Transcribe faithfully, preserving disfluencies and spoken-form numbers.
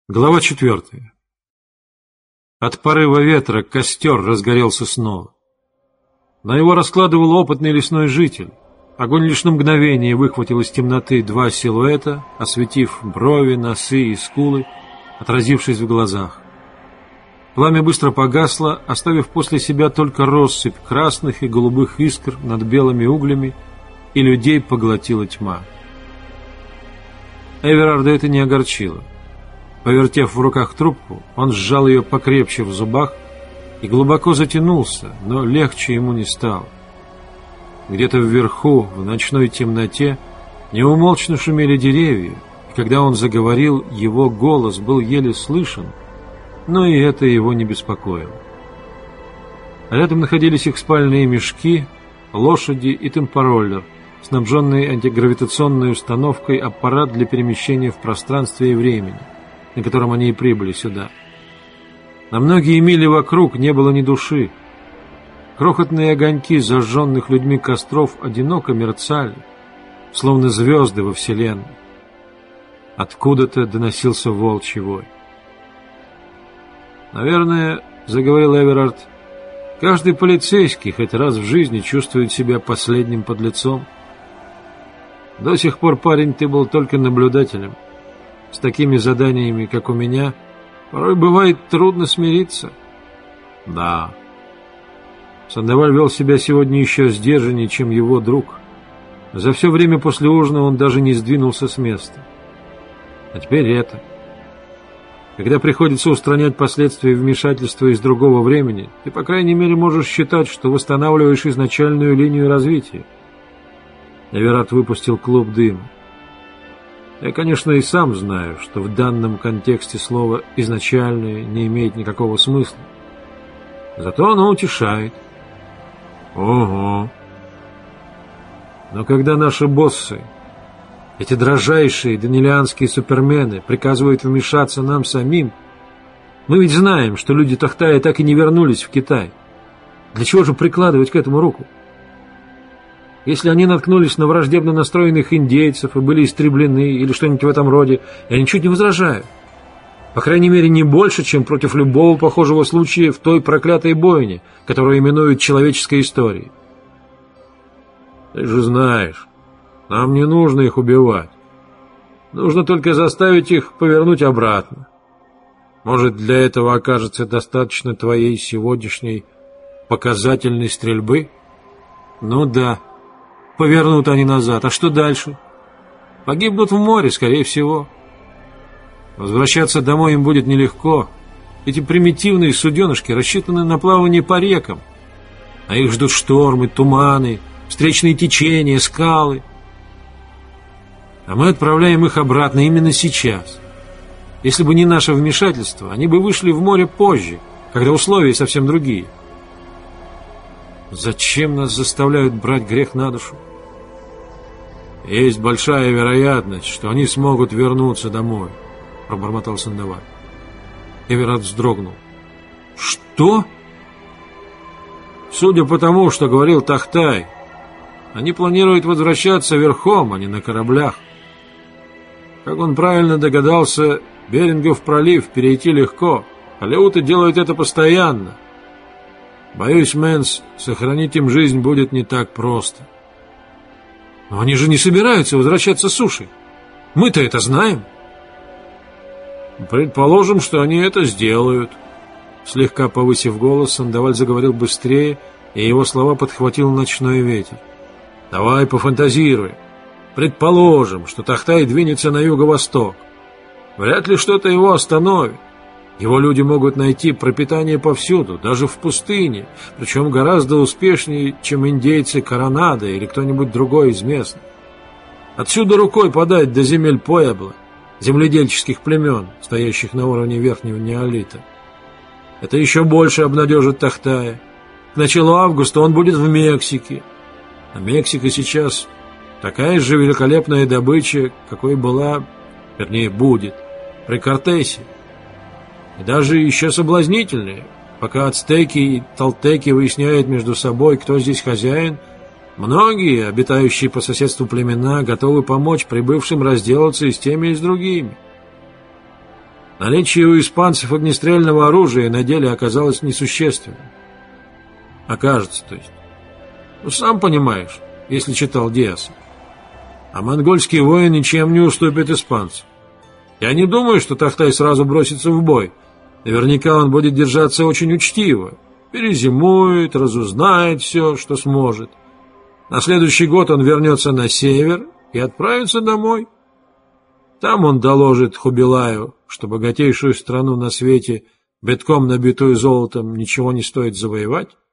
Глава четвертая. От порыва ветра костер разгорелся снова. На его раскладывал опытный лесной житель. Огонь лишь на мгновение выхватил из темноты два силуэта, осветив брови, носы и скулы, отразившись в глазах. Пламя быстро погасло, оставив после себя только россыпь красных и голубых искр над белыми углями, и людей поглотила тьма. Эверарда это не огорчило. Повертев в руках трубку, он сжал ее покрепче в зубах и глубоко затянулся, но легче ему не стало. Где-то вверху, в ночной темноте, неумолчно шумели деревья, и когда он заговорил, его голос был еле слышен, но и это его не беспокоило. Рядом находились их спальные мешки, лошади и темпороллер, снабженный антигравитационной установкой аппарат для перемещения в пространстве и времени, на котором они и прибыли сюда. На многие мили вокруг не было ни души. Крохотные огоньки зажженных людьми костров одиноко мерцали, словно звезды во вселенной. Откуда-то доносился волчий вой. «Наверное, — заговорил Эверард, — каждый полицейский хоть раз в жизни чувствует себя последним подлецом. До сих пор, парень, ты был только наблюдателем. С такими заданиями, как у меня, порой бывает трудно смириться». «Да». Сандоваль вел себя сегодня еще сдержаннее, чем его друг. За все время после ужина он даже не сдвинулся с места. А теперь это. Когда приходится устранять последствия вмешательства из другого времени, ты, по крайней мере, можешь считать, что восстанавливаешь изначальную линию развития. Эверард выпустил клуб дыма. Я, конечно, и сам знаю, что в данном контексте слово «изначальное» не имеет никакого смысла. Зато оно утешает. Ого! Но когда наши боссы, эти дрожайшие данилианские супермены, приказывают вмешаться нам самим, мы ведь знаем, что люди Тахтая так и не вернулись в Китай. Для чего же прикладывать к этому руку? Если они наткнулись на враждебно настроенных индейцев и были истреблены или что-нибудь в этом роде, я ничуть не возражаю. По крайней мере, не больше, чем против любого похожего случая в той проклятой бойне, которую именуют человеческой историей. Ты же знаешь, нам не нужно их убивать. Нужно только заставить их повернуть обратно. Может, для этого окажется достаточно твоей сегодняшней показательной стрельбы? Ну да. Повернут они назад. А что дальше? Погибнут в море, скорее всего. Возвращаться домой им будет нелегко. Эти примитивные суденышки рассчитаны на плавание по рекам. А их ждут штормы, туманы, встречные течения, скалы. А мы отправляем их обратно именно сейчас. Если бы не наше вмешательство, они бы вышли в море позже, когда условия совсем другие. Зачем нас заставляют брать грех на душу? Есть большая вероятность, что они смогут вернуться домой, пробормотал Сандоваль. Эверард вздрогнул. Что? Судя по тому, что говорил Тахтай, они планируют возвращаться верхом, а не на кораблях. Как он правильно догадался, Берингов пролив перейти легко, а алеуты делают это постоянно. Боюсь, Мэнс, сохранить им жизнь будет не так просто. Но они же не собираются возвращаться с суши. Мы-то это знаем. Предположим, что они это сделают. Слегка повысив голос, Сандоваль заговорил быстрее, и его слова подхватил ночной ветер. Давай пофантазируй. Предположим, что Тахтай двинется на юго-восток. Вряд ли что-то его остановит. Его люди могут найти пропитание повсюду, даже в пустыне, причем гораздо успешнее, чем индейцы Коронада или кто-нибудь другой из местных. Отсюда рукой подать до земель Пуэбло, земледельческих племен, стоящих на уровне верхнего неолита. Это еще больше обнадежит Тахтая. К началу августа он будет в Мексике. А Мексика сейчас такая же великолепная добыча, какой была, вернее, будет, при Кортесе. И даже еще соблазнительнее. Пока ацтеки и толтеки выясняют между собой, кто здесь хозяин, многие, обитающие по соседству племена, готовы помочь прибывшим разделаться и с теми, и с другими. Наличие у испанцев огнестрельного оружия на деле оказалось несущественным. Окажется, то есть. Ну, сам понимаешь, если читал Диаса. А монгольский воин ничем не уступит испанцу. Я не думаю, что Тахтай сразу бросится в бой. Наверняка он будет держаться очень учтиво. Перезимует, разузнает все, что сможет. На следующий год он вернется на север и отправится домой. Там он доложит Хубилаю, что богатейшую страну на свете, битком набитую золотом, ничего не стоит завоевать.